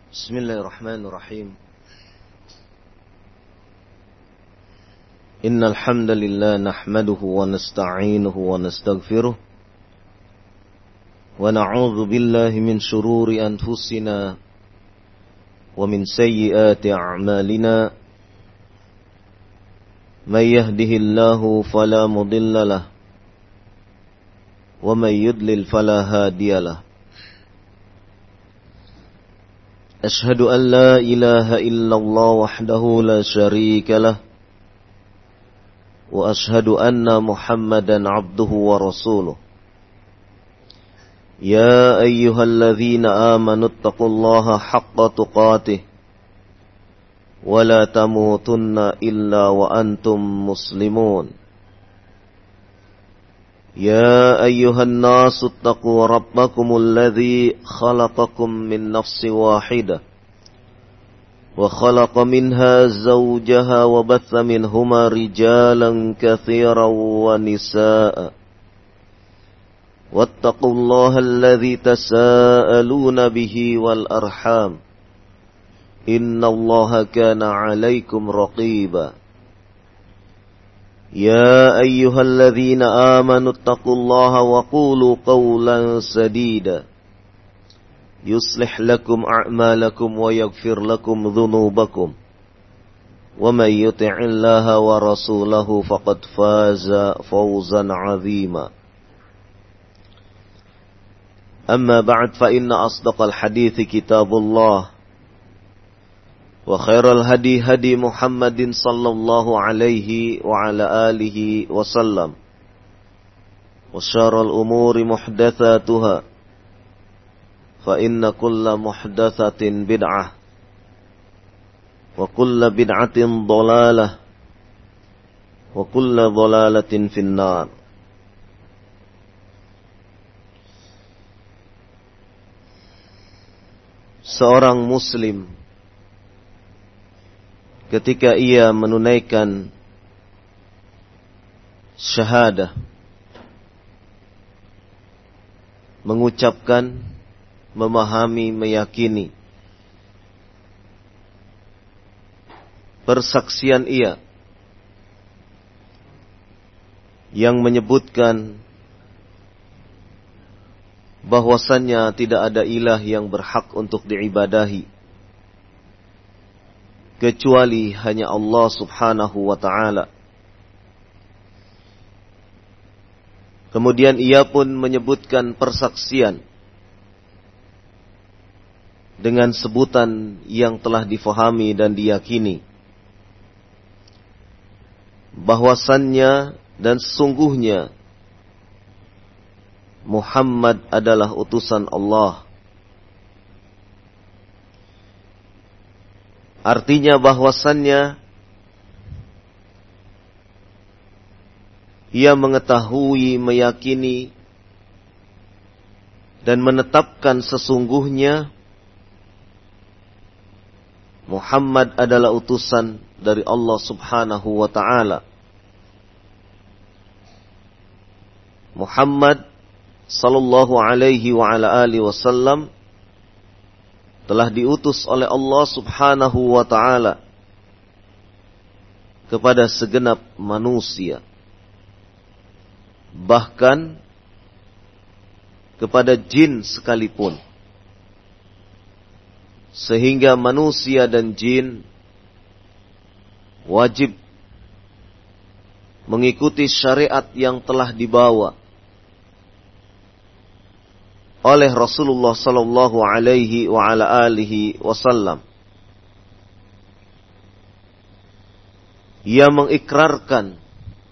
Bismillahirrahmanirrahim. Innal hamdalillah nahmaduhu wa nasta'inuhu wa nastaghfiruh wa na'udzu billahi min shururi anfusina wa min sayyiati a'malina. May yahdihillahu fala mudilla lahu wa may yudlil fala hadiya lahu. أشهد أن لا إله إلا الله وحده لا شريك له وأشهد أن محمدا عبده ورسوله يا أيها الذين آمنوا اتقوا الله حق تقاته ولا تموتن إلا وأنتم مسلمون يا أيها الناس اتقوا ربكم الذي خلقكم من نفس واحدة وخلق منها زوجها وبث منهما رجالا كثيرا ونساء واتقوا الله الذي تساءلون به والأرحام إن الله كان عليكم رقيبا يا أيها الذين آمنوا اتقوا الله وقولوا قولا سديدا يصلح لكم أعمالكم ويغفر لكم ذنوبكم ومن يطع الله ورسوله فقد فاز فوزا عظيما أما بعد فإن أصدق الحديث كتاب الله وخير الهدي هدي محمد صلى الله عليه وعلى آله وسلم وشر الأمور محدثاتها فإن كل محدثة بدعة وكل بدعة ضلالة وكل ضلالة في النار. Seorang muslim ketika ia menunaikan syahadah, mengucapkan, memahami, meyakini persaksian ia yang menyebutkan bahwasannya tidak ada ilah yang berhak untuk diibadahi kecuali hanya Allah subhanahu wa ta'ala. Kemudian ia pun menyebutkan persaksian dengan sebutan yang telah difahami dan diyakini, bahwasannya dan sesungguhnya Muhammad adalah utusan Allah. Artinya bahwasannya ia mengetahui, meyakini dan menetapkan sesungguhnya Muhammad adalah utusan dari Allah subhanahu wa ta'ala. Muhammad sallallahu alaihi wa ala alihi wasallam telah diutus oleh Allah subhanahu wa ta'ala kepada segenap manusia, bahkan kepada jin sekalipun, sehingga manusia dan jin wajib mengikuti syariat yang telah dibawa oleh Rasulullah sallallahu alaihi wa ala alihi wasallam. Ia mengikrarkan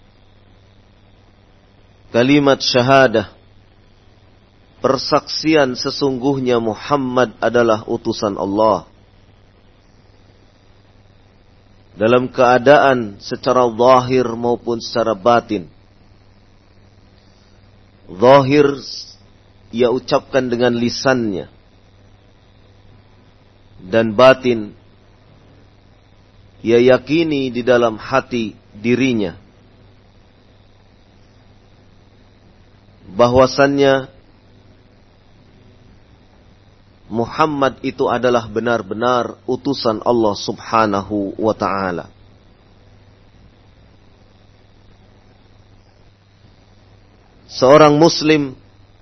kalimat syahadah, persaksian sesungguhnya Muhammad adalah utusan Allah, dalam keadaan secara zahir maupun secara batin. Zahir ia ucapkan dengan lisannya, dan batin ia yakini di dalam hati dirinya bahwasannya Muhammad itu adalah benar-benar utusan Allah Subhanahu wa ta'ala. Seorang muslim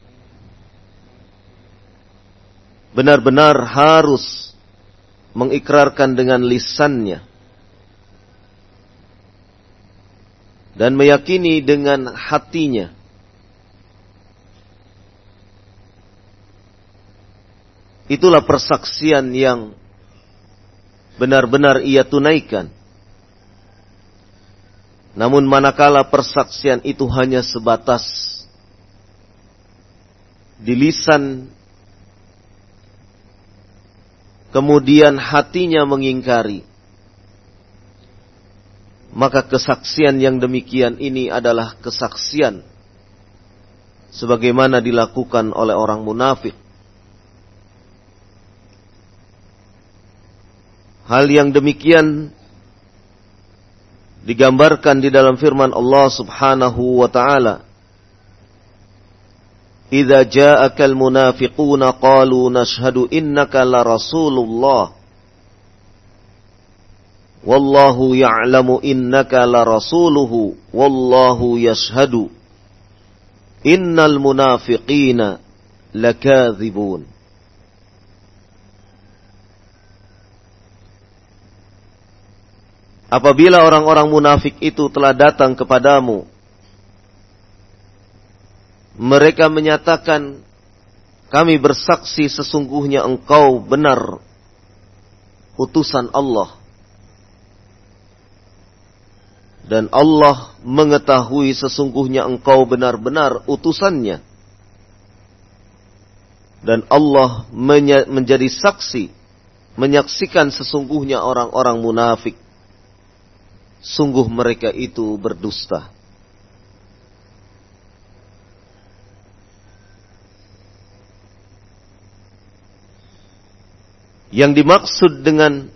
benar-benar harus mengikrarkan dengan lisannya dan meyakini dengan hatinya itulah persaksian yang benar-benar ia tunaikan. Namun manakala persaksian itu hanya sebatas di lisan, kemudian hatinya mengingkari, maka kesaksian yang demikian ini adalah kesaksian sebagaimana dilakukan oleh orang munafik. Hal yang demikian digambarkan di dalam firman Allah Subhanahu wa ta'ala, "Idza ja'akal munafiquna qalu nashhadu innaka la rasulullah wallahu ya'lamu innaka la rasuluhu wallahu yashhadu innal munafiqina lakadzibun." Apabila orang-orang munafik itu telah datang kepadamu, mereka menyatakan, kami bersaksi sesungguhnya engkau benar utusan Allah. Dan Allah mengetahui sesungguhnya engkau benar-benar utusannya. Dan Allah menjadi saksi, menyaksikan sesungguhnya orang-orang munafik. Sungguh mereka itu berdusta. Yang dimaksud dengan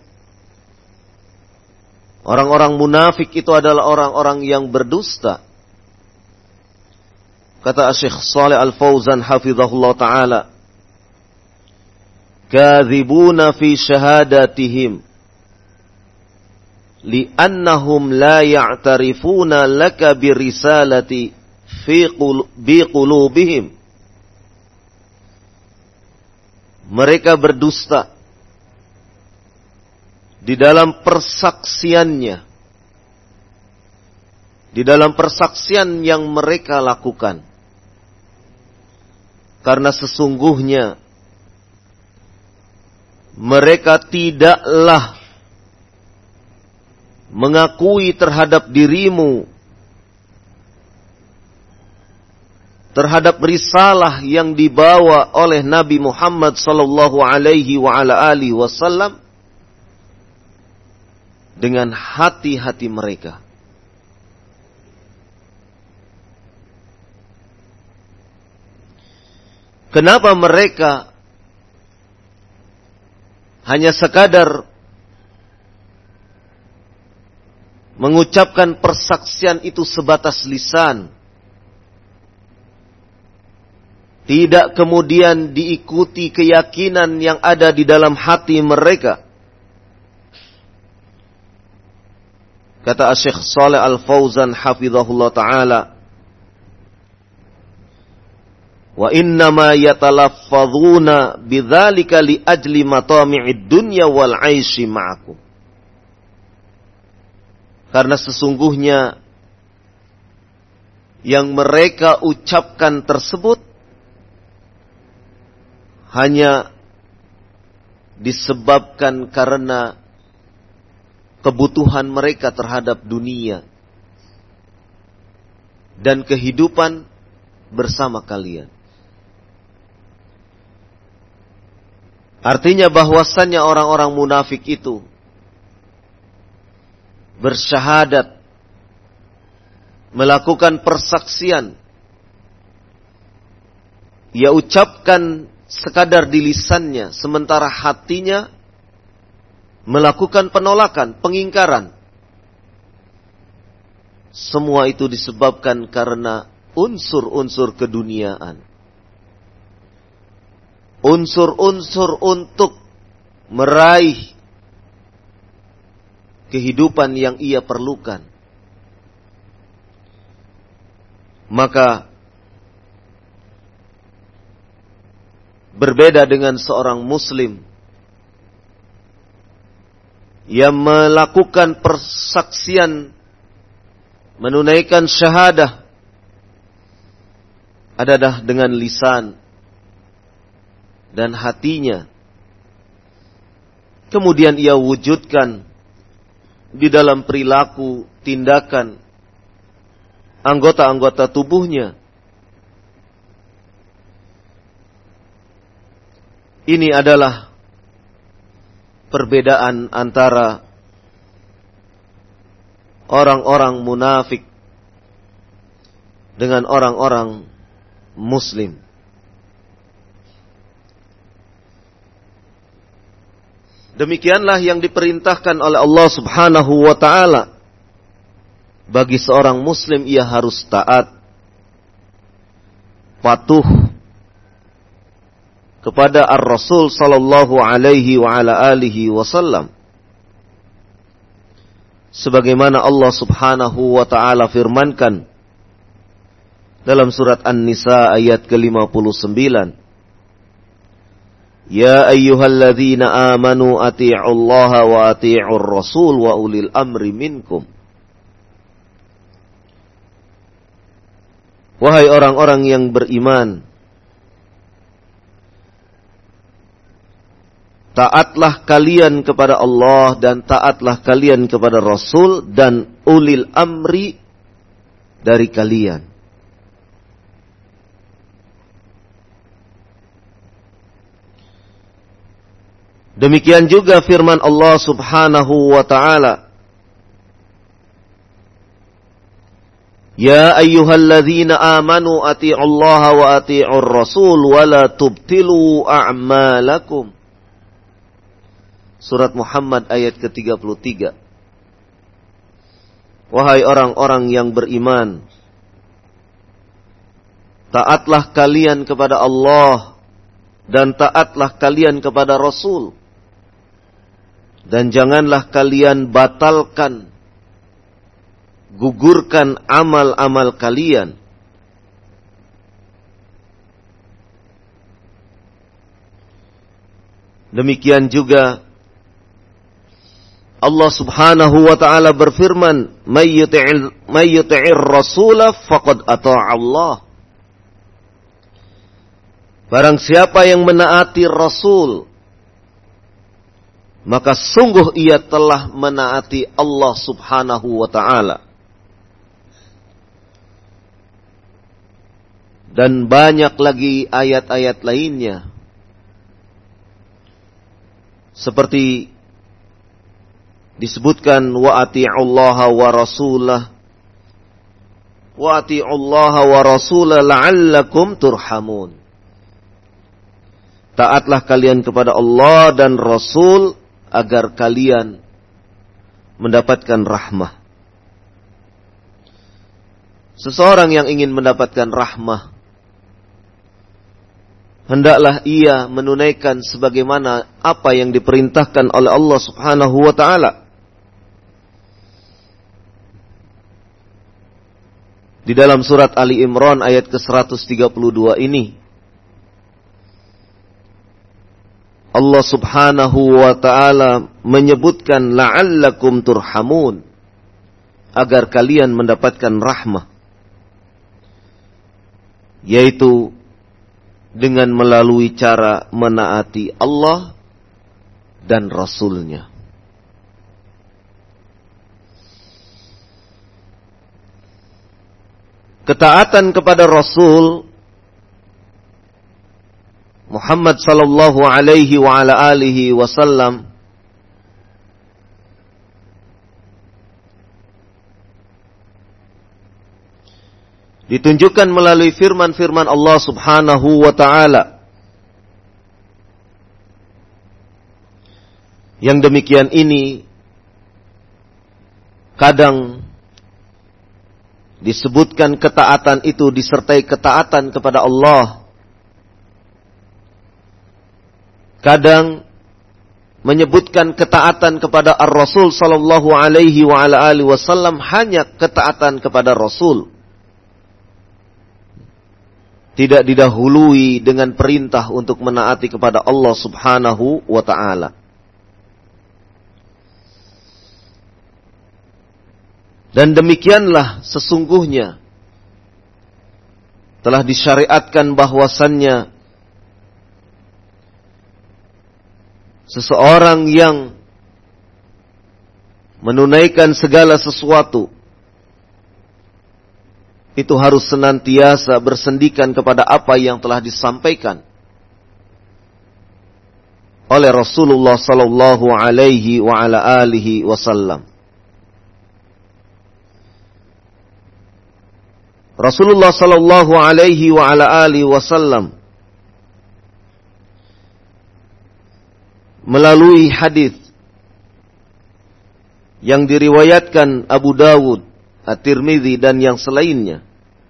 orang-orang munafik itu adalah orang-orang yang berdusta. Kata Syekh Shalih Al-Fauzan hafizahullah ta'ala, "Kadzibuna fi syahadatihim li'annahum la ya'tarifuna laka birisalati biqulubihim." Mereka berdusta di dalam persaksiannya, di dalam persaksian yang mereka lakukan, karena sesungguhnya mereka tidaklah mengakui terhadap dirimu, terhadap risalah yang dibawa oleh Nabi Muhammad sallallahu alaihi wa ala alihi wasallam dengan hati-hati mereka. Kenapa mereka hanya sekadar mengucapkan persaksian itu sebatas lisan, tidak kemudian diikuti keyakinan yang ada di dalam hati mereka? Kata Syekh Shalih Al-Fauzan hafizahullah ta'ala, "Wa innama yatalaffazuna bidzalika li ajli matami'id dunya wal 'aishi ma'akum." Karena sesungguhnya yang mereka ucapkan tersebut hanya disebabkan karena kebutuhan mereka terhadap dunia dan kehidupan bersama kalian. Artinya bahwasannya orang-orang munafik itu bersyahadat, melakukan persaksian, ia ucapkan sekadar di lisannya, sementara hatinya melakukan penolakan, pengingkaran. Semua itu disebabkan karena unsur-unsur keduniaan. unsur-unsur untuk meraih kehidupan yang ia perlukan, maka berbeda dengan seorang muslim yang melakukan persaksian, menunaikan syahadah adalah dengan lisan dan hatinya, kemudian ia wujudkan di dalam perilaku, tindakan, anggota-anggota tubuhnya. Ini adalah perbedaan antara orang-orang munafik dengan orang-orang muslim. Demikianlah yang diperintahkan oleh Allah Subhanahu wa ta'ala. Bagi seorang muslim ia harus taat, patuh kepada Ar-Rasul sallallahu alaihi wa ala alihi wasallam. Sebagaimana Allah Subhanahu wa ta'ala firmankan dalam surat An-Nisa ayat ke-59. Ya ayyuhalladzina amanu ati'ullaha wa ati'ur rasul wa ulil amri minkum. Wahai orang-orang yang beriman, taatlah kalian kepada Allah dan taatlah kalian kepada Rasul dan ulil amri dari kalian. Demikian juga firman Allah Subhanahu wa ta'ala. Ya ayyuhalladzina amanu ati'ullaha wa ati'ur rasul wa la tubtilu a'malakum. Surat Muhammad ayat ke-33. Wahai orang-orang yang beriman, taatlah kalian kepada Allah dan taatlah kalian kepada Rasul. Dan janganlah kalian batalkan, gugurkan amal-amal kalian. Demikian juga Allah Subhanahu wa ta'ala berfirman, "May yuti'ir rasula faqad ata'a Allah." Barang siapa yang menaati Rasul, maka sungguh ia telah menaati Allah Subhanahu wa ta'ala. Dan banyak lagi ayat-ayat lainnya, seperti disebutkan wa ati'ullaha wa rasulah wa ati'ullaha wa rasulah la'allakum turhamun. Taatlah kalian kepada Allah dan Rasul agar kalian mendapatkan rahmah. Seseorang yang ingin mendapatkan rahmah, hendaklah ia menunaikan sebagaimana apa yang diperintahkan oleh Allah Subhanahu wa ta'ala. Di dalam surat Ali Imran ayat ke-132 ini, Allah Subhanahu wa ta'ala menyebutkan la'allakum turhamun, agar kalian mendapatkan rahmah, yaitu dengan melalui cara menaati Allah dan Rasul-Nya. Ketaatan kepada Rasul Muhammad sallallahu alaihi wa ala alihi wasallam ditunjukkan melalui firman-firman Allah Subhanahu wa ta'ala. Yang demikian ini kadang disebutkan ketaatan itu disertai ketaatan kepada Allah, kadang menyebutkan ketaatan kepada Ar-Rasul sallallahu alaihi wa ala alihi wasallam hanya ketaatan kepada Rasul. Tidak didahului dengan perintah untuk menaati kepada Allah Subhanahu wa ta'ala. Dan demikianlah sesungguhnya telah disyariatkan bahwasannya seseorang yang menunaikan segala sesuatu itu harus senantiasa bersendikan kepada apa yang telah disampaikan oleh Rasulullah sallallahu alaihi wa ala alihi wasallam. Rasulullah sallallahu alaihi wa ala alihi wasallam melalui hadis yang diriwayatkan Abu Dawud, At-Tirmidzi dan yang selainnya.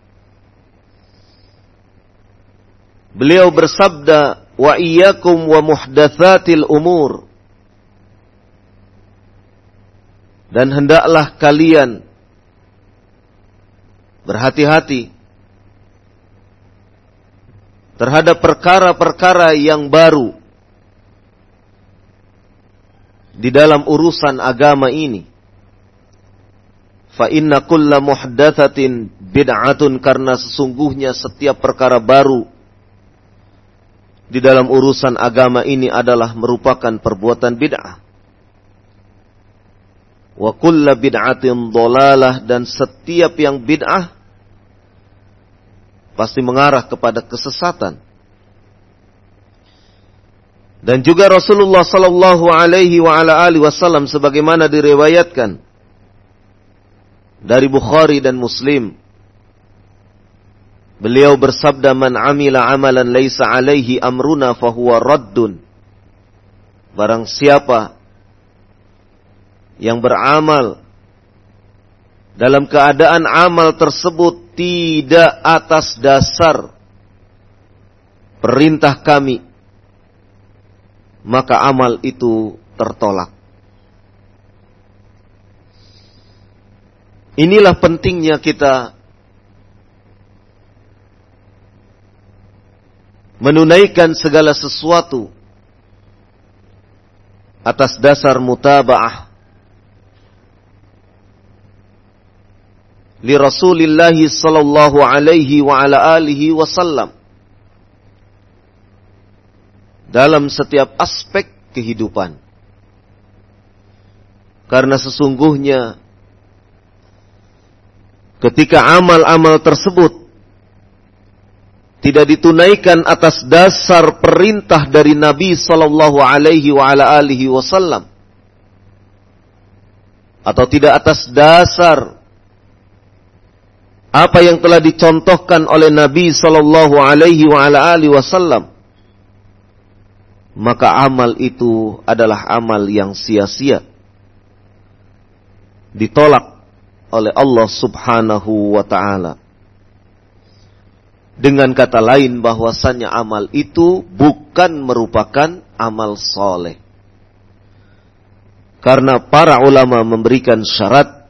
Beliau bersabda, "Wa iyyakum wa muhdatsatil umur." Dan hendaklah kalian berhati-hati terhadap perkara-perkara yang baru di dalam urusan agama ini. Fa inna kulla muhdatsatin bid'atun, karena sesungguhnya setiap perkara baru di dalam urusan agama ini adalah merupakan perbuatan bid'ah. Wa kulla bid'atin dhalalah, dan setiap yang bid'ah pasti mengarah kepada kesesatan. Dan juga Rasulullah sallallahu alaihi wa ala alihi wasallam sebagaimana diriwayatkan dari Bukhari dan Muslim, beliau bersabda, "Man amila amalan laisa alaihi amruna fahuwa raddun." Barang siapa yang beramal dalam keadaan amal tersebut tidak atas dasar perintah kami, maka amal itu tertolak. Inilah pentingnya kita menunaikan segala sesuatu atas dasar mutaba'ah li Rasulillah sallallahu alaihi wa ala alihi wasallam dalam setiap aspek kehidupan. Karena sesungguhnya ketika amal-amal tersebut tidak ditunaikan atas dasar perintah dari Nabi sallallahu alaihi wa ala alihi wasallam, atau tidak atas dasar apa yang telah dicontohkan oleh Nabi sallallahu alaihi wa ala alihi wasallam, maka amal itu adalah amal yang sia-sia, ditolak oleh Allah Subhanahu wa ta'ala. Dengan kata lain, bahwasannya amal itu bukan merupakan amal soleh. Karena para ulama memberikan syarat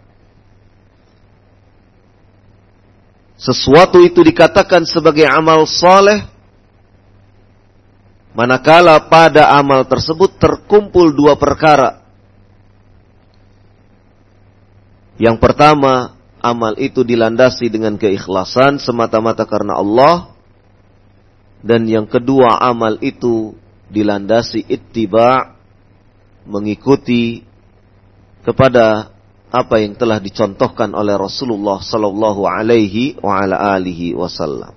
sesuatu itu dikatakan sebagai amal soleh manakala pada amal tersebut terkumpul dua perkara. Yang pertama, amal itu dilandasi dengan keikhlasan semata-mata karena Allah. Dan yang kedua, amal itu dilandasi ittiba', mengikuti kepada apa yang telah dicontohkan oleh Rasulullah sallallahu alaihi wa ala alihi wasallam.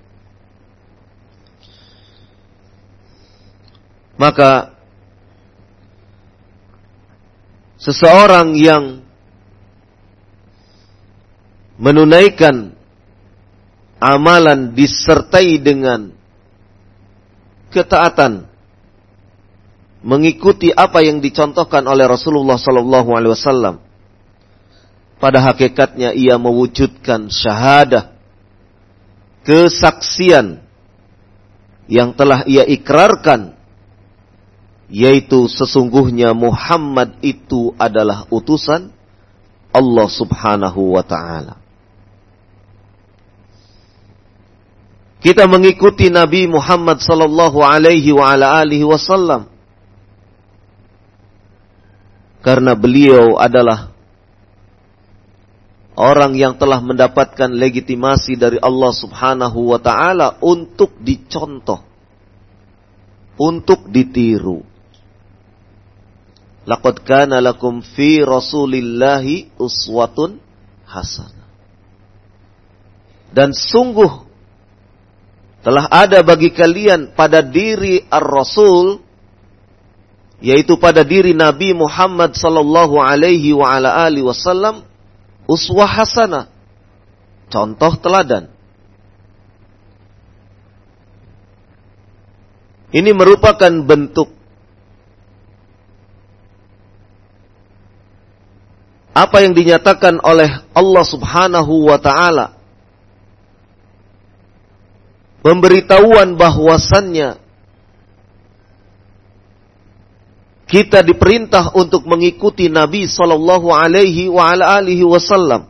Maka seseorang yang menunaikan amalan disertai dengan ketaatan, mengikuti apa yang dicontohkan oleh Rasulullah sallallahu alaihi wasallam, pada hakikatnya ia mewujudkan syahadah, kesaksian yang telah ia ikrarkan yaitu sesungguhnya Muhammad itu adalah utusan Allah Subhanahu wa ta'ala. Kita mengikuti Nabi Muhammad sallallahu alaihi wa ala alihi wasallam karena beliau adalah orang yang telah mendapatkan legitimasi dari Allah Subhanahu wa ta'ala untuk dicontoh, untuk ditiru. Laqad kana lakum fi Rasulillahi uswatun hasanah. Dan sungguh telah ada bagi kalian pada diri Ar-Rasul, yaitu pada diri Nabi Muhammad sallallahu alaihi wa ala alihi wasallam, uswah hasanah, contoh teladan. Ini merupakan bentuk apa yang dinyatakan oleh Allah Subhanahu wa ta'ala, pemberitahuan bahwasannya kita diperintah untuk mengikuti Nabi sallallahu alaihi wa ala alihi wasallam.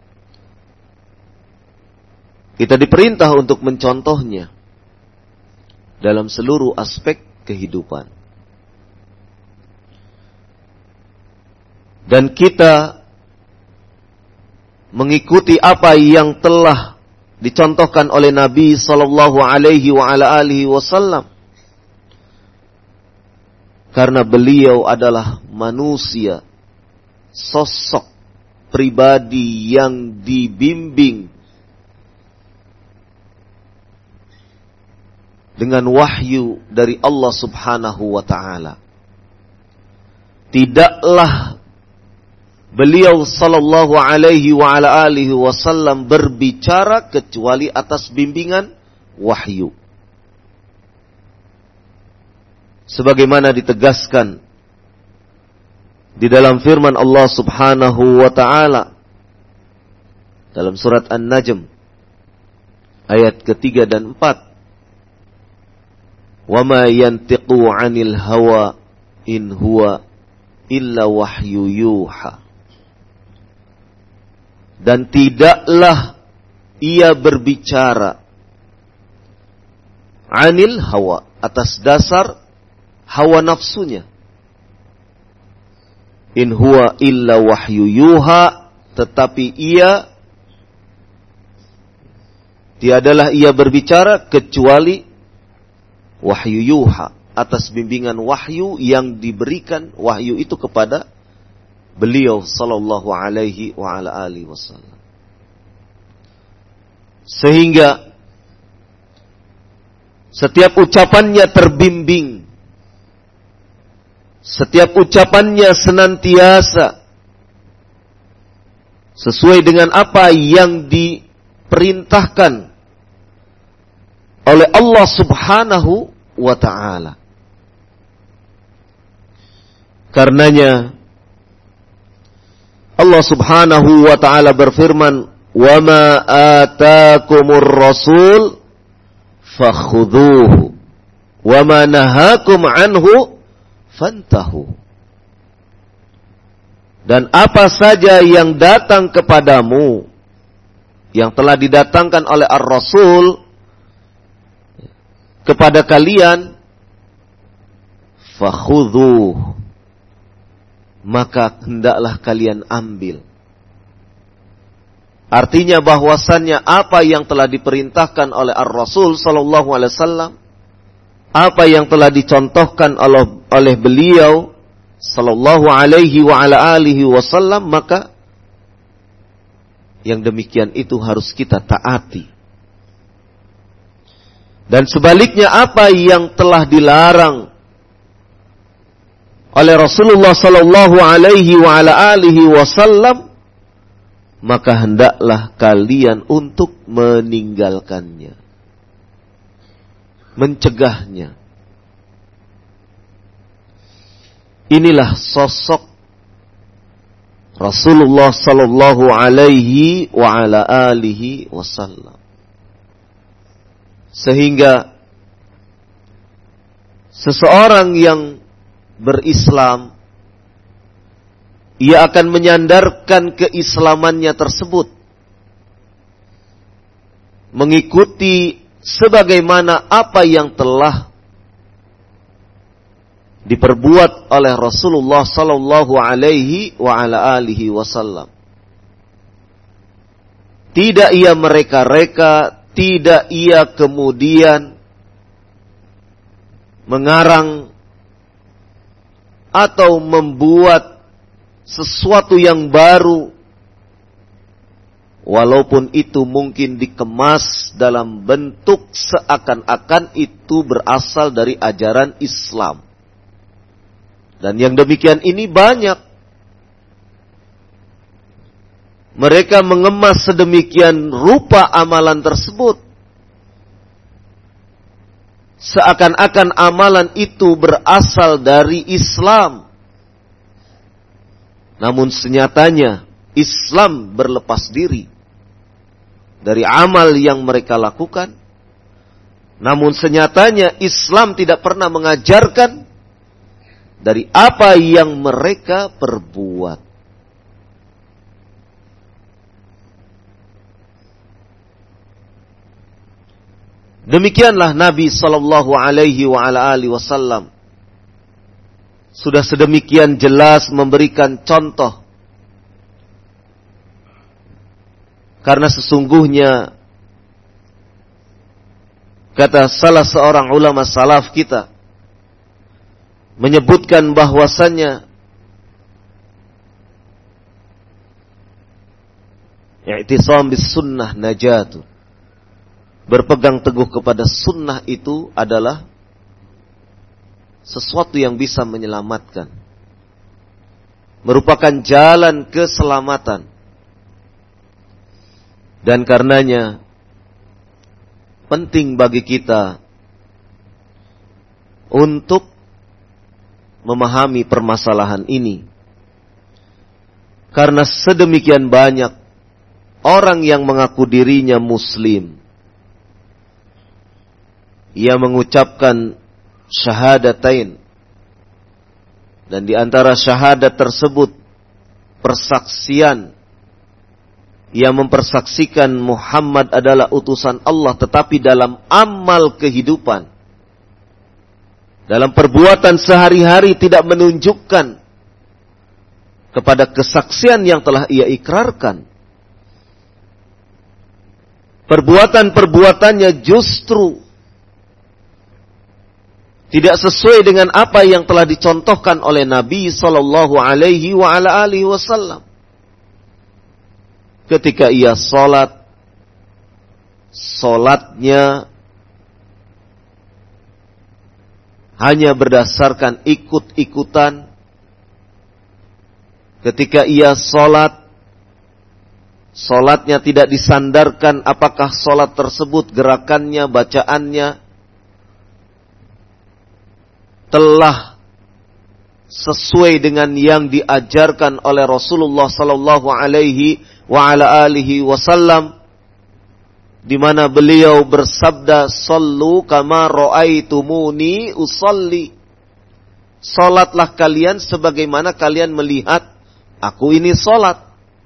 Kita diperintah untuk mencontohnya dalam seluruh aspek kehidupan. Dan kita mengikuti apa yang telah dicontohkan oleh Nabi sallallahu alaihi wa ala alihi wasallam karena beliau adalah manusia, sosok pribadi yang dibimbing dengan wahyu dari Allah Subhanahu wa ta'ala. Tidaklah beliau sallallahu alaihi wa ala alihi wasallam berbicara kecuali atas bimbingan wahyu. Sebagaimana ditegaskan di dalam firman Allah Subhanahu wa ta'ala dalam surat An-Najm ayat ketiga dan 4. Wa ma yantiqu 'anil hawa in huwa illa wahyu yuha. Dan tidaklah ia berbicara 'anil hawa, atas dasar hawa nafsunya. In huwa illa wahyu yuha, tetapi tiadalah ia berbicara kecuali wahyu yuha, atas bimbingan wahyu yang diberikan wahyu itu kepada beliau sallallahu alaihi wa ala alihi wasallam. Sehingga setiap ucapannya terbimbing, setiap ucapannya senantiasa sesuai dengan apa yang diperintahkan oleh Allah Subhanahu wa ta'ala. Karenanya Allah Subhanahu wa ta'ala berfirman, "Wa ma ataakumur rasul fakhudhuhu wa ma nahakum anhu fantahu." Dan apa saja yang datang kepadamu, yang telah didatangkan oleh Ar-Rasul kepada kalian, fakhudhuhu, maka hendaklah kalian ambil. Artinya bahwasannya apa yang telah diperintahkan oleh Ar-Rasul sallallahu alaihi wasallam, apa yang telah dicontohkan oleh beliau sallallahu alaihi wa ala alihi wasallam, maka yang demikian itu harus kita taati. Dan sebaliknya apa yang telah dilarang oleh Rasulullah sallallahu alaihi wa ala alihi wasallam, maka hendaklah kalian untuk meninggalkannya, mencegahnya. Inilah sosok Rasulullah sallallahu alaihi wa ala alihi wasallam. Sehingga seseorang yang berislam, ia akan menyandarkan keislamannya tersebut, mengikuti sebagaimana apa yang telah diperbuat oleh Rasulullah sallallahu alaihi wa ala alihi wasallam. Tidak ia mereka-reka, tidak ia kemudian mengarang atau membuat sesuatu yang baru, walaupun itu mungkin dikemas dalam bentuk seakan-akan itu berasal dari ajaran Islam. Dan yang demikian ini banyak. Mereka mengemas sedemikian rupa amalan tersebut, seakan-akan amalan itu berasal dari Islam. Namun senyatanya Islam berlepas diri dari amal yang mereka lakukan. Namun senyatanya Islam tidak pernah mengajarkan dari apa yang mereka perbuat. Demikianlah Nabi sallallahu alaihi wa ala alihi wasallam sudah sedemikian jelas memberikan contoh. Karena sesungguhnya kata salah seorang ulama salaf kita menyebutkan bahwasannya i'tisam bis sunnah najatun. Berpegang teguh kepada sunnah itu adalah sesuatu yang bisa menyelamatkan, merupakan jalan keselamatan. Dan karenanya penting bagi kita untuk memahami permasalahan ini, karena sedemikian banyak orang yang mengaku dirinya muslim, ia mengucapkan syahadatain, dan di antara syahadat tersebut persaksian, ia mempersaksikan Muhammad adalah utusan Allah, tetapi dalam amal kehidupan, dalam perbuatan sehari-hari tidak menunjukkan kepada kesaksian yang telah ia ikrarkan. Perbuatan-perbuatannya justru tidak sesuai dengan apa yang telah dicontohkan oleh Nabi sallallahu alaihi wa ala alihi wasallam. Ketika ia salatnya hanya berdasarkan ikut-ikutan. Ketika ia salatnya tidak disandarkan apakah salat tersebut gerakannya, bacaannya telah sesuai dengan yang diajarkan oleh Rasulullah sallallahu alaihi wa ala alihi wasallam, di mana beliau bersabda, "Shallu kama ra'aitumuni usalli." Salatlah kalian sebagaimana kalian melihat aku ini salat.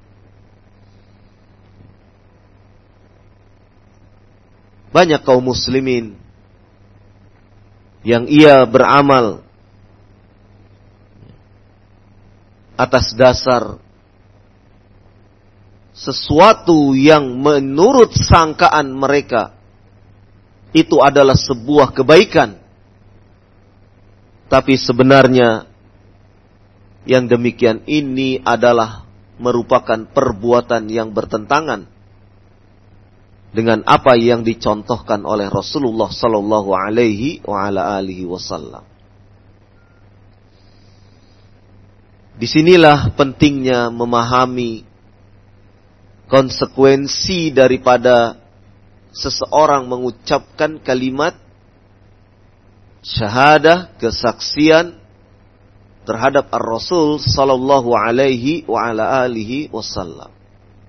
Banyak kaum muslimin yang ia beramal atas dasar sesuatu yang menurut sangkaan mereka itu adalah sebuah kebaikan, tapi sebenarnya yang demikian ini adalah merupakan perbuatan yang bertentangan dengan apa yang dicontohkan oleh Rasulullah sallallahu alaihi wa ala alihi wasallam. Disinilah pentingnya memahami konsekuensi daripada seseorang mengucapkan kalimat syahadah, kesaksian terhadap Ar-Rasul sallallahu alaihi wa ala alihi wasallam.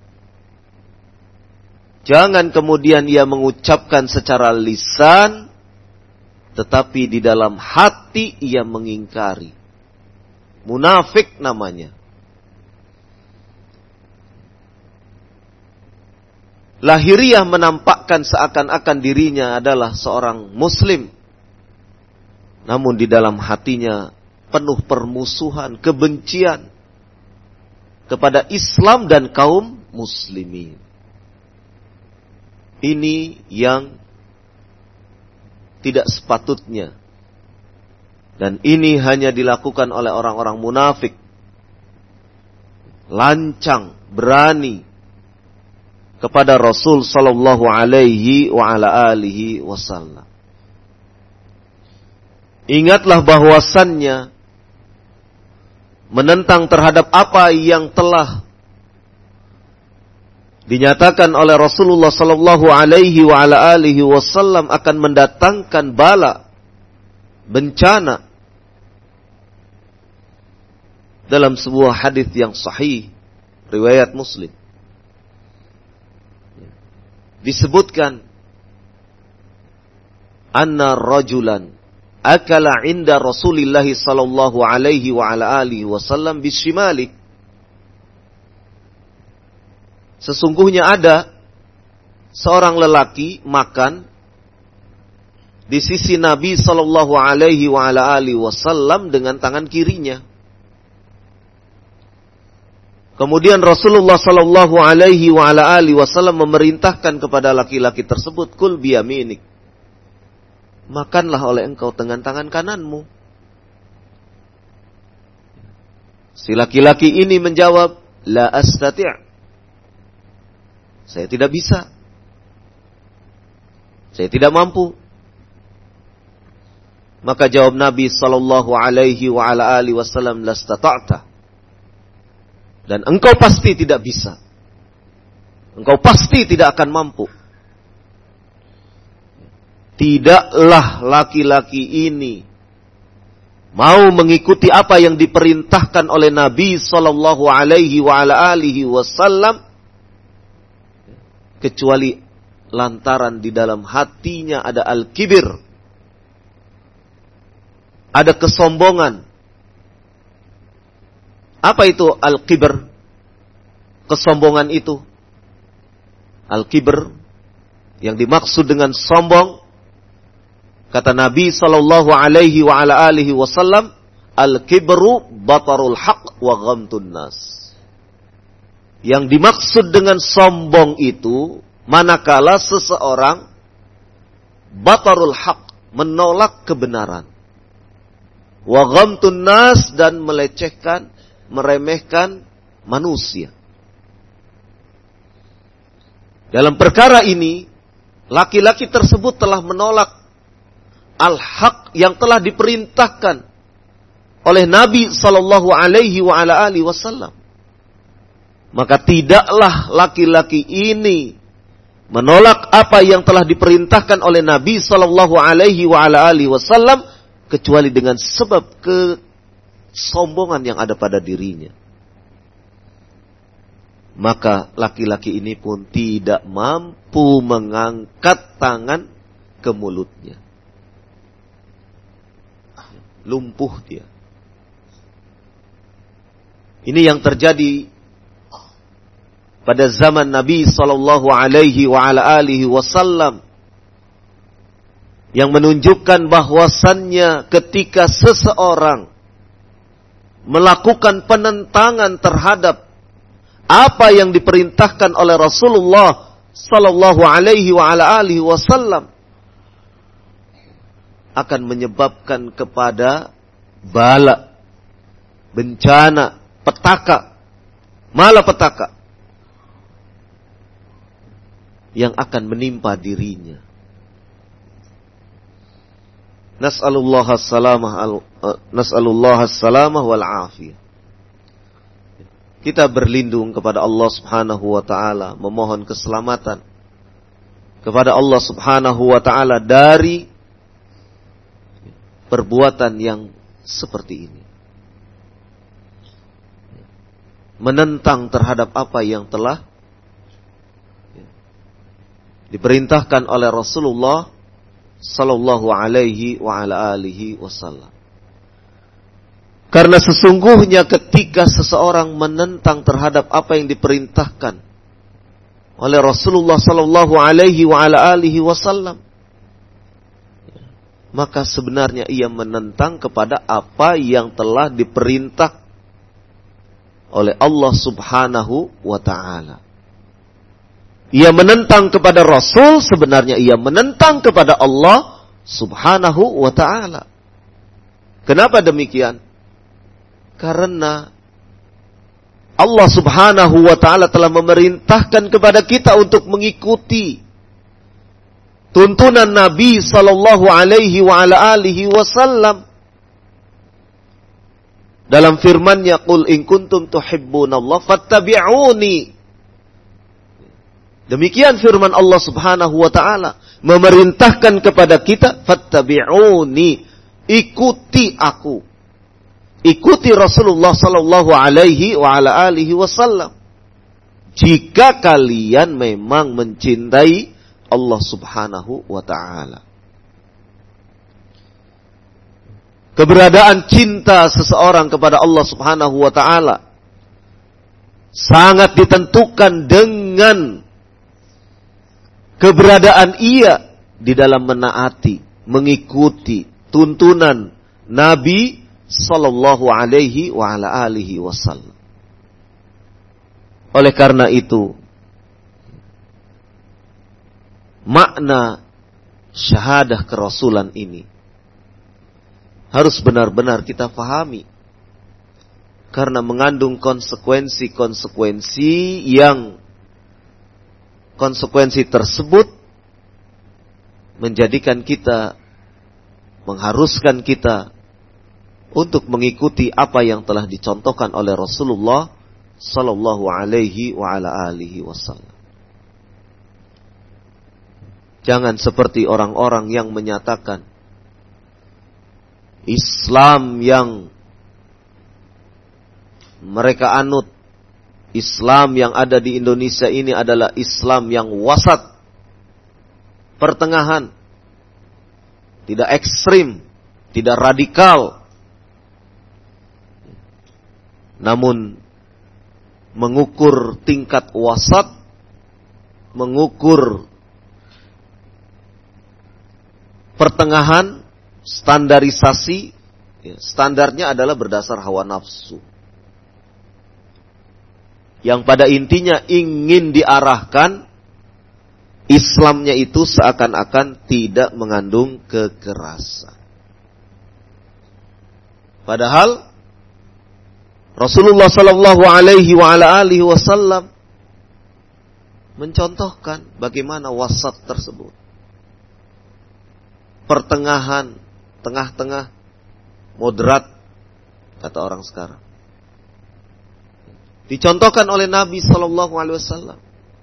Jangan kemudian ia mengucapkan secara lisan, tetapi di dalam hati ia mengingkari. munafik namanya. Lahiriah menampakkan seakan-akan dirinya adalah seorang muslim, namun di dalam hatinya penuh permusuhan, kebencian kepada Islam dan kaum muslimin. Ini yang tidak sepatutnya. Dan ini hanya dilakukan oleh orang-orang munafik. Lancang, berani kepada Rasul sallallahu alaihi wa ala alihi wasallam. Ingatlah bahwasannya menentang terhadap apa yang telah dinyatakan oleh Rasulullah sallallahu alaihi wa ala alihi wasallam akan mendatangkan bala, bencana. Dalam sebuah hadis yang sahih riwayat Muslim disebutkan anna rajulan akala inda Rasulillah sallallahu alaihi wa ala alihi wasallam bisimali. Sesungguhnya ada seorang lelaki makan di sisi Nabi sallallahu alaihi wa ala alihi wasallam dengan tangan kirinya. Kemudian Rasulullah sallallahu alaihi wa ala alihi wasallam memerintahkan kepada laki-laki tersebut, kul biyaminik. Makanlah oleh engkau dengan tangan kananmu. Si laki-laki ini menjawab, la astati'. Saya tidak bisa. Saya tidak mampu. Maka jawab Nabi sallallahu alaihi wa ala alihi wasallam, lastata'ta. Dan engkau pasti tidak bisa. Engkau pasti tidak akan mampu. Tidaklah laki-laki ini mau mengikuti apa yang diperintahkan oleh Nabi sallallahu alaihi wa ala alihi wasallam kecuali lantaran di dalam hatinya ada al-kibir. Ada kesombongan. Apa itu al-kibr? Kesombongan itu. Al-kibr yang dimaksud dengan sombong, kata Nabi sallallahu alaihi wa ala alihi wasallam, al-kibru batarul haq wa ghamtun nas. Yang dimaksud dengan sombong itu manakala seseorang batarul haq, menolak kebenaran, wa ghamtun nas, dan melecehkan, meremehkan manusia. Dalam perkara ini, laki-laki tersebut telah menolak al-haq yang telah diperintahkan oleh Nabi sallallahu alaihi wa ala alihi wasallam. Maka tidaklah laki-laki ini menolak apa yang telah diperintahkan oleh Nabi sallallahu alaihi wa ala alihi wasallam kecuali dengan sebab kesombongan yang ada pada dirinya. Maka laki-laki ini pun tidak mampu mengangkat tangan ke mulutnya. Lumpuh dia. Ini yang terjadi pada zaman Nabi sallallahu alaihi wa ala alihi wasallam, yang menunjukkan bahwasannya ketika seseorang melakukan penentangan terhadap apa yang diperintahkan oleh Rasulullah sallallahu alaihi wa ala alihi wasallam, akan menyebabkan kepada bala, bencana, petaka, malapetaka yang akan menimpa dirinya. Nas'alullah as-salamah wal afiyah. Kita berlindung kepada Allah Subhanahu wa taala, memohon keselamatan kepada Allah Subhanahu wa taala dari perbuatan yang seperti ini. Menentang terhadap apa yang telah diperintahkan oleh Rasulullah sallallahu alaihi wa ala alihi wasallam. Karena sesungguhnya ketika seseorang menentang terhadap apa yang diperintahkan oleh Rasulullah sallallahu alaihi wa ala alihi wasallam, maka sebenarnya ia menentang kepada apa yang telah diperintah oleh Allah Subhanahu wa taala. Ia menentang kepada Rasul, sebenarnya ia menentang kepada Allah Subhanahu wa taala. Kenapa demikian? Karena Allah Subhanahu wa taala telah memerintahkan kepada kita untuk mengikuti tuntunan Nabi sallallahu alaihi wa ala alihi wasallam. Dalam firman-Nya, "Qul in kuntum tuhibbunallaha fattabi'uni." Demikian firman Allah Subhanahu wa taala, memerintahkan kepada kita, "Fattabi'uni." Ikuti aku. Ikuti Rasulullah sallallahu alaihi wa ala alihi wasallam. Jika kalian memang mencintai Allah Subhanahu wa taala. Keberadaan cinta seseorang kepada Allah Subhanahu wa taala sangat ditentukan dengan keberadaan ia di dalam menaati, mengikuti tuntunan Nabi sallallahu alaihi wa ala alihi wasallam. Oleh karena itu, makna syahadah kerasulan ini harus benar-benar kita fahami. Karena mengandung konsekuensi-konsekuensi yang konsekuensi tersebut menjadikan kita, mengharuskan kita untuk mengikuti apa yang telah dicontohkan oleh Rasulullah sallallahu alaihi wa ala alihi wasallam. Jangan seperti orang-orang yang menyatakan Islam yang mereka anut, Islam yang ada di Indonesia ini adalah Islam yang wasat, pertengahan, tidak ekstrim, tidak radikal, namun mengukur tingkat wasat, mengukur pertengahan, standarisasi, standarnya adalah berdasar hawa nafsu. Yang pada intinya ingin diarahkan Islamnya itu seakan-akan tidak mengandung kekerasan. Padahal Rasulullah sallallahu alaihi wa ala alihi wasallam mencontohkan bagaimana wasat tersebut. Pertengahan, tengah-tengah, moderat, kata orang sekarang. Dicontohkan oleh Nabi sallallahu alaihi wasallam.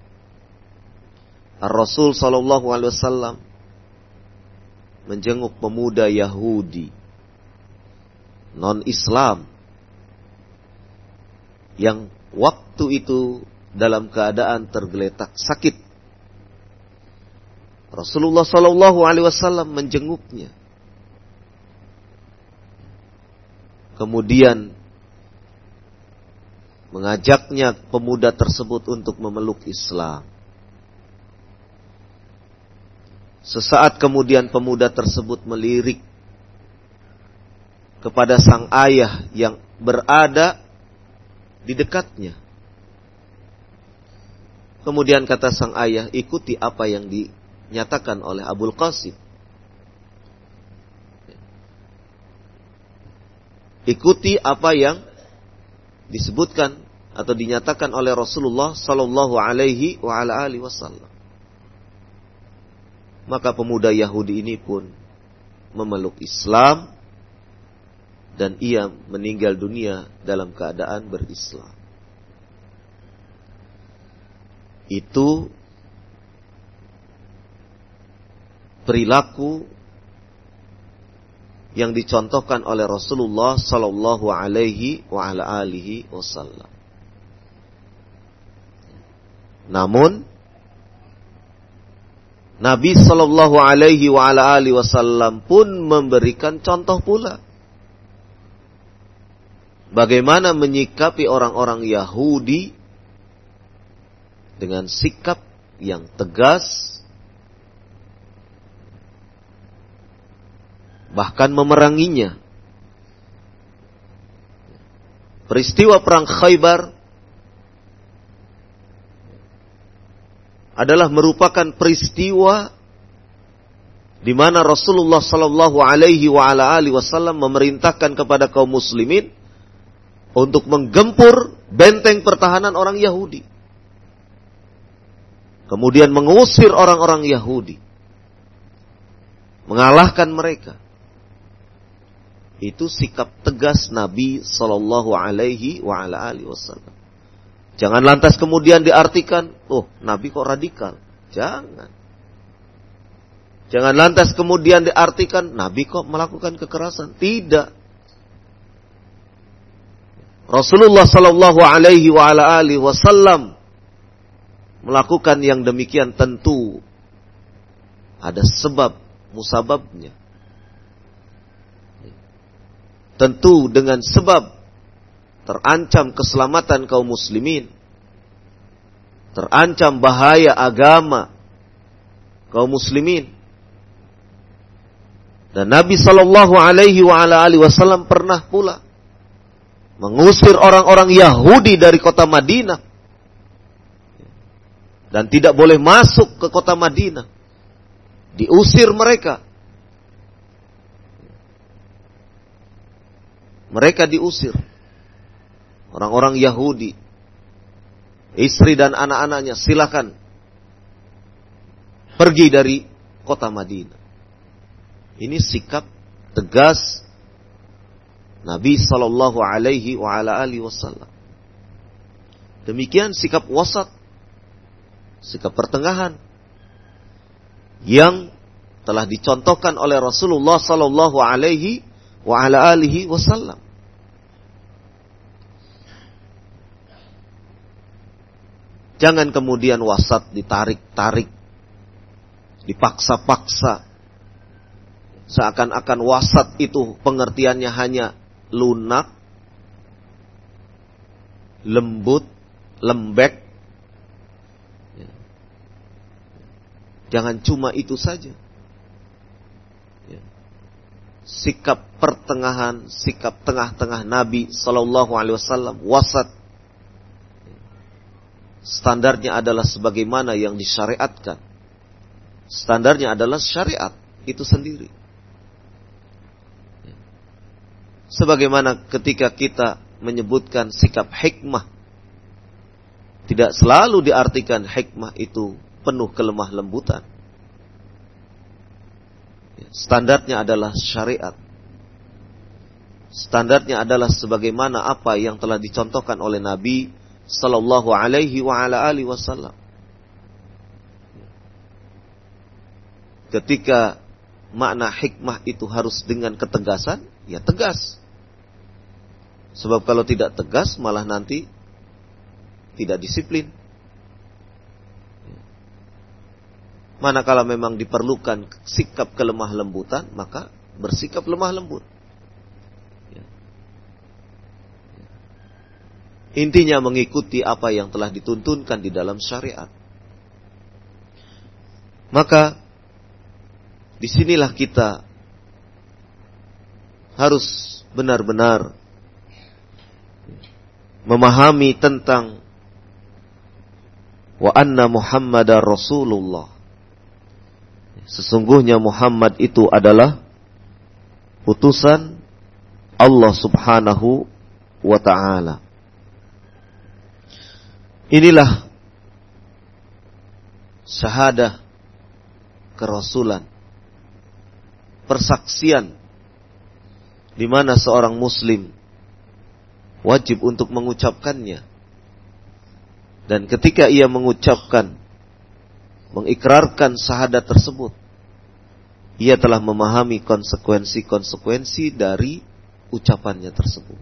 Ar-Rasul sallallahu alaihi wasallam menjenguk pemuda Yahudi non-Islam yang waktu itu dalam keadaan tergeletak sakit. Rasulullah sallallahu alaihi wasallam menjenguknya. Kemudian mengajaknya pemuda tersebut untuk memeluk Islam. Sesaat kemudian pemuda tersebut melirik kepada sang ayah yang berada di dekatnya. Kemudian kata sang ayah, ikuti apa yang dinyatakan oleh Abul Qasim. Ikuti apa yang disebutkan atau dinyatakan oleh Rasulullah sallallahu alaihi wa ala alihi wasallam. Maka pemuda Yahudi ini pun memeluk Islam dan ia meninggal dunia dalam keadaan berislam. Itu perilaku yang dicontohkan oleh Rasulullah sallallahu alaihi wa ala alihi wasallam. Namun Nabi sallallahu alaihi wa ala alihi wasallam pun memberikan contoh pula. bagaimana menyikapi orang-orang Yahudi dengan sikap yang tegas, bahkan memeranginya. Peristiwa perang Khaybar adalah merupakan peristiwa di mana Rasulullah sallallahu alaihi wasallam memerintahkan kepada kaum muslimin untuk menggempur benteng pertahanan orang Yahudi. Kemudian mengusir orang-orang Yahudi. Mengalahkan mereka. Itu sikap tegas Nabi sallallahu alaihi wasallam. Jangan lantas kemudian diartikan, oh, Nabi kok radikal. Jangan. Jangan lantas kemudian diartikan, Nabi kok melakukan kekerasan. Tidak. Rasulullah sallallahu alaihi wasallam melakukan yang demikian tentu ada sebab musababnya. Tentu dengan sebab terancam keselamatan kaum muslimin, terancam bahaya agama kaum muslimin. Dan Nabi sallallahu alaihi wasallam pernah pula mengusir orang-orang Yahudi dari kota Madinah dan tidak boleh masuk ke kota Madinah. Diusir mereka. Mereka diusir. Orang-orang Yahudi, istri dan anak-anaknya, silakan pergi dari kota Madinah. Ini sikap tegas Nabi sallallahu alaihi wasallam. Demikian sikap wasat, sikap pertengahan yang telah dicontohkan oleh Rasulullah sallallahu alaihi wasallam. Jangan kemudian wasat ditarik-tarik, dipaksa-paksa. Seakan-akan wasat itu pengertiannya hanya lunak, lembut, lembek. Jangan cuma itu saja. Sikap pertengahan, sikap tengah-tengah Nabi sallallahu alaihi wasallam, wasat. Standarnya adalah sebagaimana yang disyariatkan. Standarnya adalah syariat itu sendiri. Sebagaimana ketika kita menyebutkan sikap hikmah, tidak selalu diartikan hikmah itu penuh kelemah lembutan. Standarnya adalah syariat. Standarnya adalah sebagaimana apa yang telah dicontohkan oleh Nabi sallallahu alaihi wasallam. Ketika makna hikmah itu harus dengan ketegasan, ya tegas. Sebab kalau tidak tegas malah nanti tidak disiplin. Manakala memang diperlukan sikap kelemah lembutan, maka bersikap lemah lembut. Intinya mengikuti apa yang telah dituntunkan di dalam syariat. Maka disinilah kita harus benar-benar memahami tentang wa anna Muhammadar Rasulullah. Sesungguhnya Muhammad itu adalah utusan Allah Subhanahu wa ta'ala. Inilah syahadah kerasulan, persaksian di mana seorang muslim wajib untuk mengucapkannya. Dan ketika ia mengucapkan, mengikrarkan syahadat tersebut, ia telah memahami konsekuensi-konsekuensi dari ucapannya tersebut.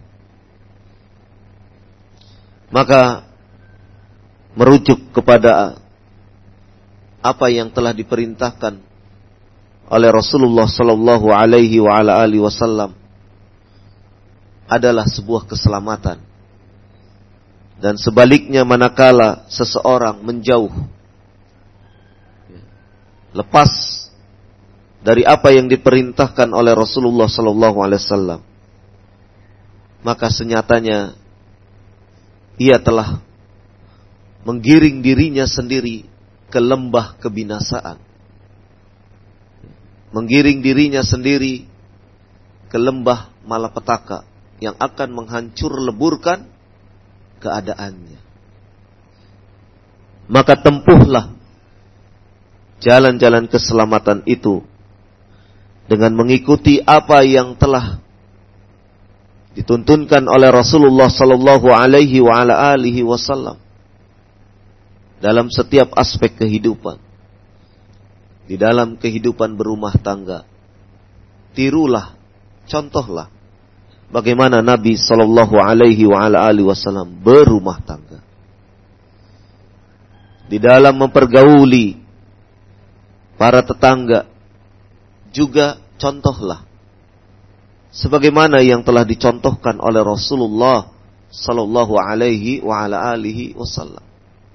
Maka merujuk kepada apa yang telah diperintahkan oleh Rasulullah sallallahu alaihi wasallam adalah sebuah keselamatan. Dan sebaliknya manakala seseorang menjauh, lepas dari apa yang diperintahkan oleh Rasulullah SAW, maka senyatanya ia telah menggiring dirinya sendiri ke lembah kebinasaan. Menggiring dirinya sendiri ke lembah malapetaka yang akan menghancur leburkan keadaannya. Maka tempuhlah jalan-jalan keselamatan itu dengan mengikuti apa yang telah dituntunkan oleh Rasulullah sallallahu alaihi wa ala alihi wasallam dalam setiap aspek kehidupan. Di dalam kehidupan berumah tangga, tirulah, contohlah bagaimana Nabi sallallahu alaihi wa ala alihi wasallam berumah tangga. Di dalam mempergauli para tetangga juga contohlah sebagaimana yang telah dicontohkan oleh Rasulullah sallallahu alaihi wa ala alihi wasallam.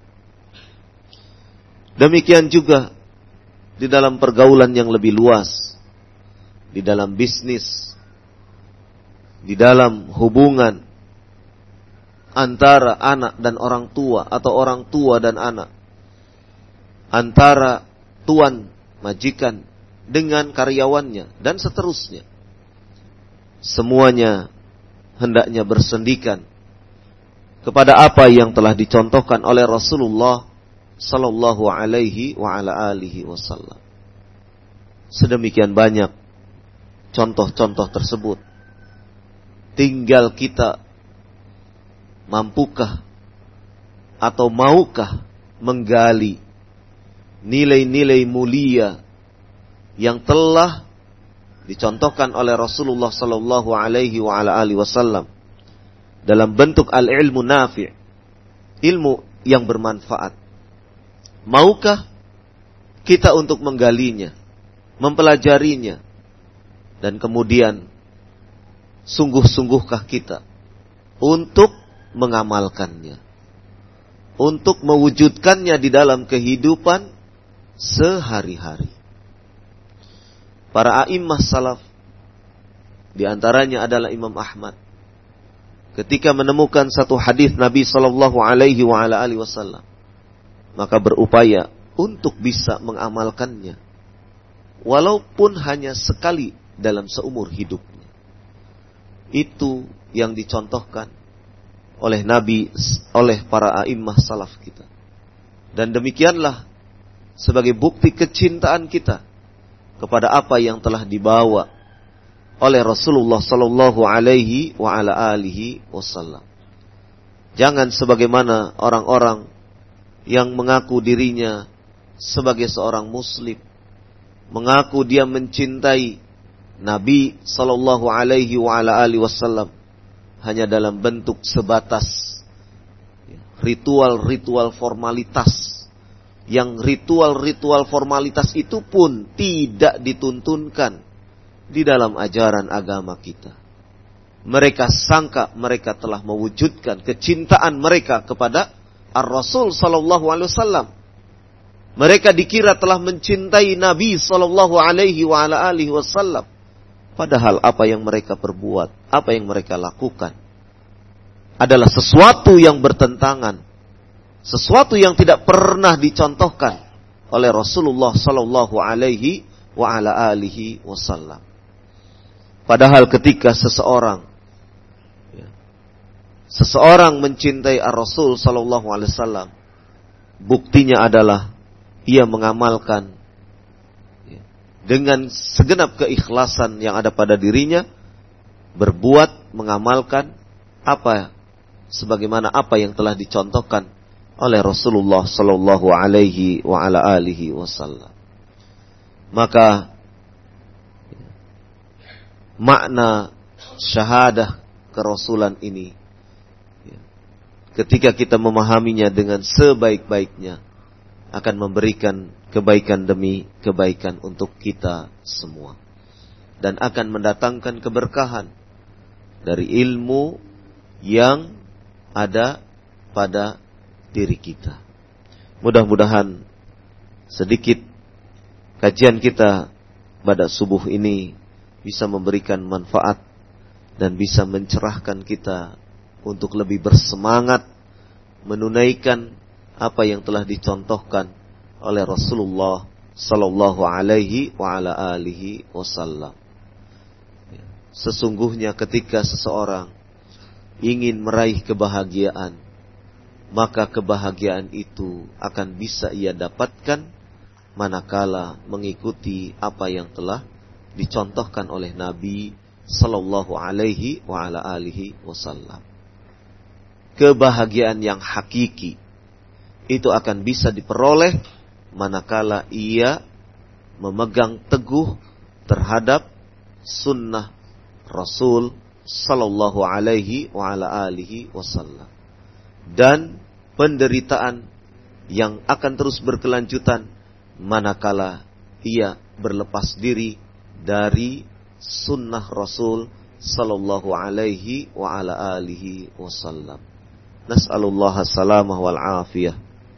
Demikian juga di dalam pergaulan yang lebih luas, di dalam bisnis, di dalam hubungan antara anak dan orang tua atau orang tua dan anak, antara tuan majikan dengan karyawannya dan seterusnya. Semuanya hendaknya bersendikan kepada apa yang telah dicontohkan oleh Rasulullah sallallahu alaihi wa ala alihi wasallam. Sedemikian banyak contoh-contoh tersebut. Tinggal kita mampukah atau maukah menggali nilai-nilai mulia yang telah dicontohkan oleh Rasulullah sallallahu alaihi wa ala alihi wasallam dalam bentuk al-ilmu nafi', ilmu yang bermanfaat. Maukah kita untuk menggalinya, mempelajarinya, dan kemudian sungguh-sungguhkah kita untuk mengamalkannya, untuk mewujudkannya di dalam kehidupan sehari-hari. Para a'immah salaf, di antaranya adalah Imam Ahmad, ketika menemukan satu hadis Nabi sallallahu alaihi wa ala alihi wasallam, maka berupaya untuk bisa mengamalkannya, walaupun hanya sekali dalam seumur hidupnya. Itu yang dicontohkan oleh Nabi, oleh para a'immah salaf kita. Dan demikianlah sebagai bukti kecintaan kita kepada apa yang telah dibawa oleh Rasulullah sallallahu alaihi wa ala alihi wasallam. Jangan sebagaimana orang-orang yang mengaku dirinya sebagai seorang muslim, mengaku dia mencintai Nabi sallallahu alaihi wa ala alihi wasallam hanya dalam bentuk sebatas ritual-ritual formalitas, yang ritual-ritual formalitas itu pun tidak dituntunkan di dalam ajaran agama kita. Mereka sangka mereka telah mewujudkan kecintaan mereka kepada Ar-Rasul sallallahu alaihi wasallam. Mereka dikira telah mencintai Nabi sallallahu alaihi wa ala alihi wasallam. Padahal apa yang mereka perbuat, apa yang mereka lakukan adalah sesuatu yang bertentangan, sesuatu yang tidak pernah dicontohkan oleh Rasulullah sallallahu alaihi wa ala alihi wasallam. Padahal ketika seseorang mencintai Ar-Rasul sallallahu alaihi wasallam, buktinya adalah ia mengamalkan dengan segenap keikhlasan yang ada pada dirinya, berbuat, mengamalkan sebagaimana apa yang telah dicontohkan oleh Rasulullah sallallahu alaihi wa ala alihi wasallam. Maka makna syahadah kerasulan ini, ketika kita memahaminya dengan sebaik-baiknya, akan memberikan kebaikan demi kebaikan untuk kita semua, dan akan mendatangkan keberkahan dari ilmu yang ada pada diri kita. Mudah-mudahan sedikit kajian kita pada subuh ini bisa memberikan manfaat dan bisa mencerahkan kita untuk lebih bersemangat menunaikan apa yang telah dicontohkan oleh Rasulullah sallallahu alaihi wa ala alihi wasallam. Sesungguhnya ketika seseorang ingin meraih kebahagiaan, maka kebahagiaan itu akan bisa ia dapatkan manakala mengikuti apa yang telah dicontohkan oleh Nabi sallallahu alaihi wa ala alihi wasallam. Kebahagiaan yang hakiki itu akan bisa diperoleh manakala ia memegang teguh terhadap sunnah Rasul sallallahu alaihi wa ala alihi wasallam. Dan penderitaan yang akan terus berkelanjutan manakala ia berlepas diri dari sunnah Rasul sallallahu alaihi wa ala alihi wasallam. Nas'alullah salamah wal afiyah.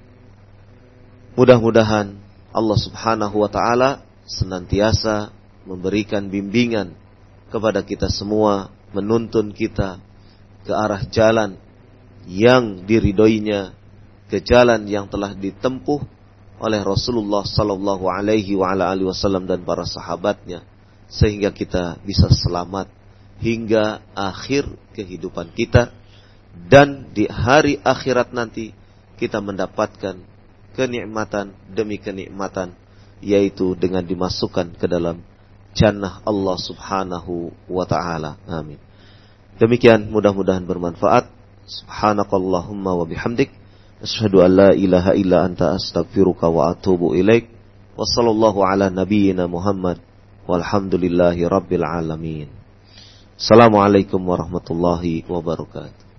Mudah-mudahan Allah subhanahu wa ta'ala senantiasa memberikan bimbingan kepada kita semua, menuntun kita ke arah jalan yang diridhoinya, ke jalan yang telah ditempuh oleh Rasulullah sallallahu alaihi wa ala alihi wasallam dan para sahabatnya, sehingga kita bisa selamat hingga akhir kehidupan kita, dan di hari akhirat nanti kita mendapatkan kenikmatan demi kenikmatan, yaitu dengan dimasukkan ke dalam jannah Allah subhanahu wa ta'ala. Amin. Demikian, mudah-mudahan bermanfaat. Subhanakallahumma wa bihamdik, asyhadu an la ilaha illa anta astaghfiruka wa atubu ilaik. Wa sallallahu ala nabiyyina Muhammad walhamdulillahi rabbil alamin. Assalamualaikum warahmatullahi wabarakatuh.